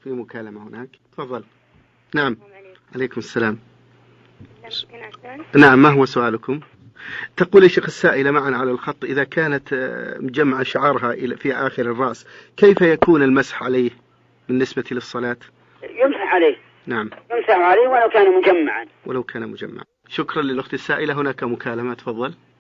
في مكالمة هناك، تفضل. نعم. عليكم السلام. نعم، ما هو سؤالكم؟ تقول يا شيخ السائلة معنا على الخط إذا كانت مجمع شعرها في آخر الرأس كيف يكون المسح عليه بالنسبة للصلاة؟ يمسح عليه. نعم، يمسح عليه ولو كان مجمعا. ولو كان مجمعا. شكرا للأخت السائلة. هناك مكالمة، تفضل.